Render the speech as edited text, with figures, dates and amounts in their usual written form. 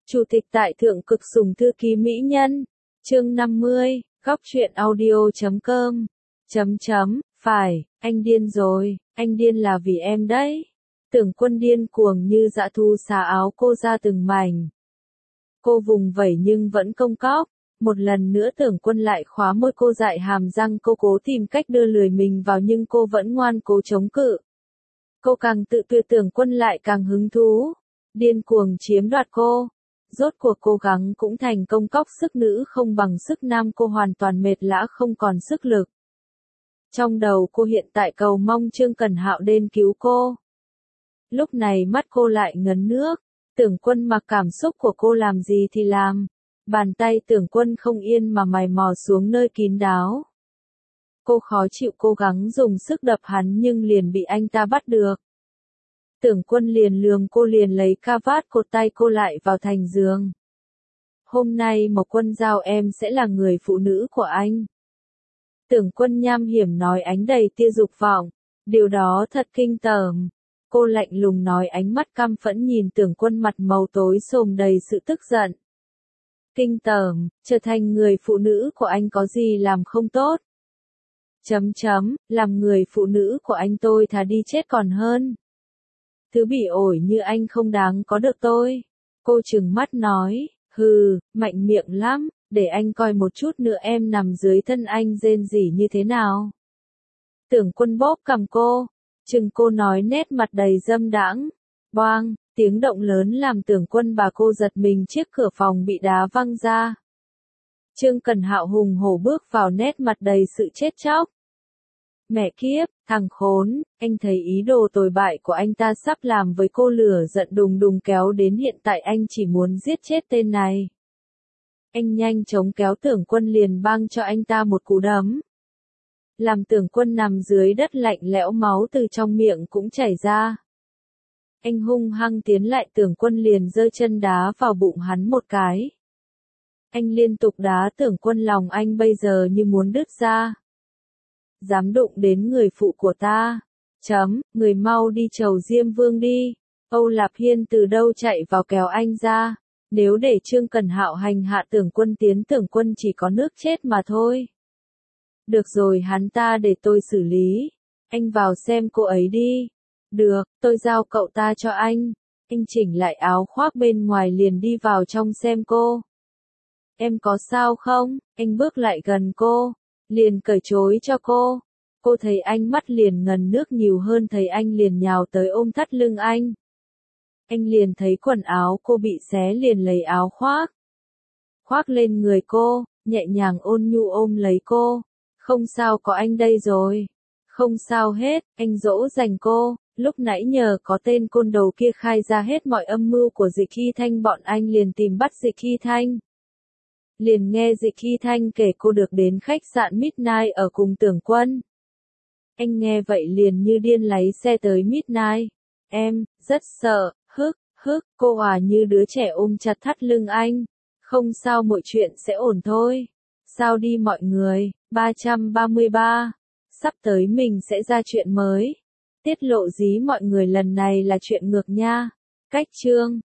Chủ tịch tại thượng cực sủng thư ký mỹ nhân. Chương 50, góc truyện audio.com. Phải, anh điên rồi, anh điên là vì em đấy. Tưởng Quân điên cuồng như dã thú xả áo cô ra từng mảnh. Cô vùng vẩy nhưng vẫn công cóc. Một lần nữa Tưởng Quân lại khóa môi cô, dại hàm răng, cô cố tìm cách đưa lười mình vào nhưng cô vẫn ngoan cố chống cự. Cô càng tự tuyệt, Tưởng Quân lại càng hứng thú, điên cuồng chiếm đoạt cô. Rốt cuộc cố gắng cũng thành công, cóc sức nữ không bằng sức nam, cô hoàn toàn mệt lã không còn sức lực. Trong đầu cô hiện tại cầu mong Trương Cẩn Hạo đến cứu cô. Lúc này mắt cô lại ngấn nước, Tưởng Quân mặc cảm xúc của cô làm gì thì làm. Bàn tay Tưởng Quân không yên mà mày mò xuống nơi kín đáo. Cô khó chịu cố gắng dùng sức đập hắn nhưng liền bị anh ta bắt được. Tưởng Quân liền lườm cô, liền lấy ca vát cột tay cô lại vào thành giường. Hôm nay Mộc Quân giao em sẽ là người phụ nữ của anh. Tưởng Quân nham hiểm nói, ánh đầy tia dục vọng. Điều đó thật kinh tởm. Cô lạnh lùng nói, ánh mắt căm phẫn nhìn Tưởng Quân, mặt màu tối xồm đầy sự tức giận. Kinh tởm, trở thành người phụ nữ của anh có gì làm không tốt? Làm người phụ nữ của anh tôi thà đi chết còn hơn. Thứ bị ổi như anh không đáng có được tôi. Cô trừng mắt nói, hừ, mạnh miệng lắm, để anh coi một chút nữa em nằm dưới thân anh rên rỉ như thế nào. Tưởng Quân bóp cằm cô, chừng cô nói, nét mặt đầy dâm đãng. Boang, tiếng động lớn làm Tưởng Quân bà cô giật mình, chiếc cửa phòng bị đá văng ra. Trương Cẩn Hạo hùng hổ bước vào, nét mặt đầy sự chết chóc. Mẹ kiếp, thằng khốn, anh thấy ý đồ tồi bại của anh ta sắp làm với cô, lửa giận đùng đùng kéo đến, hiện tại anh chỉ muốn giết chết tên này. Anh nhanh chóng kéo Tưởng Quân liền băng cho anh ta một cú đấm. Làm Tưởng Quân nằm dưới đất lạnh lẽo, máu từ trong miệng cũng chảy ra. Anh hung hăng tiến lại, Tưởng Quân liền giơ chân đá vào bụng hắn một cái. Anh liên tục đá Tưởng Quân, lòng anh bây giờ như muốn đứt ra. Dám đụng đến người phụ của ta. Người mau đi chầu Diêm Vương đi. Âu Lạp Hiên từ đâu chạy vào kéo anh ra. Nếu để Trương Cẩn Hạo hành hạ Tưởng Quân, Tưởng Quân chỉ có nước chết mà thôi. Được rồi, hắn ta để tôi xử lý. Anh vào xem cô ấy đi. Được, tôi giao cậu ta cho anh. Anh chỉnh lại áo khoác bên ngoài liền đi vào trong xem cô. Em có sao không? Anh bước lại gần cô, liền cởi trối cho cô. Cô thấy anh mắt liền ngần nước nhiều hơn, thấy anh liền nhào tới ôm thắt lưng anh. Anh liền thấy quần áo cô bị xé, liền lấy áo khoác lên người cô, nhẹ nhàng ôn nhu ôm lấy cô. Không sao, có anh đây rồi. Không sao hết, anh dỗ dành cô. Lúc nãy nhờ có tên côn đồ kia khai ra hết mọi âm mưu của Dịch Hy Thanh, bọn anh liền tìm bắt Dịch Hy Thanh. Liền nghe Dịch Hy Thanh kể cô được đến khách sạn Midnight ở cùng Tưởng Quân. Anh nghe vậy liền như điên lấy xe tới Midnight. Em, rất sợ, cô như đứa trẻ ôm chặt thắt lưng anh. Không sao, mọi chuyện sẽ ổn thôi. Sao đi mọi người, 333. Sắp tới mình sẽ ra chuyện mới. Tiết lộ dí mọi người lần này là chuyện ngược nha. Cách chương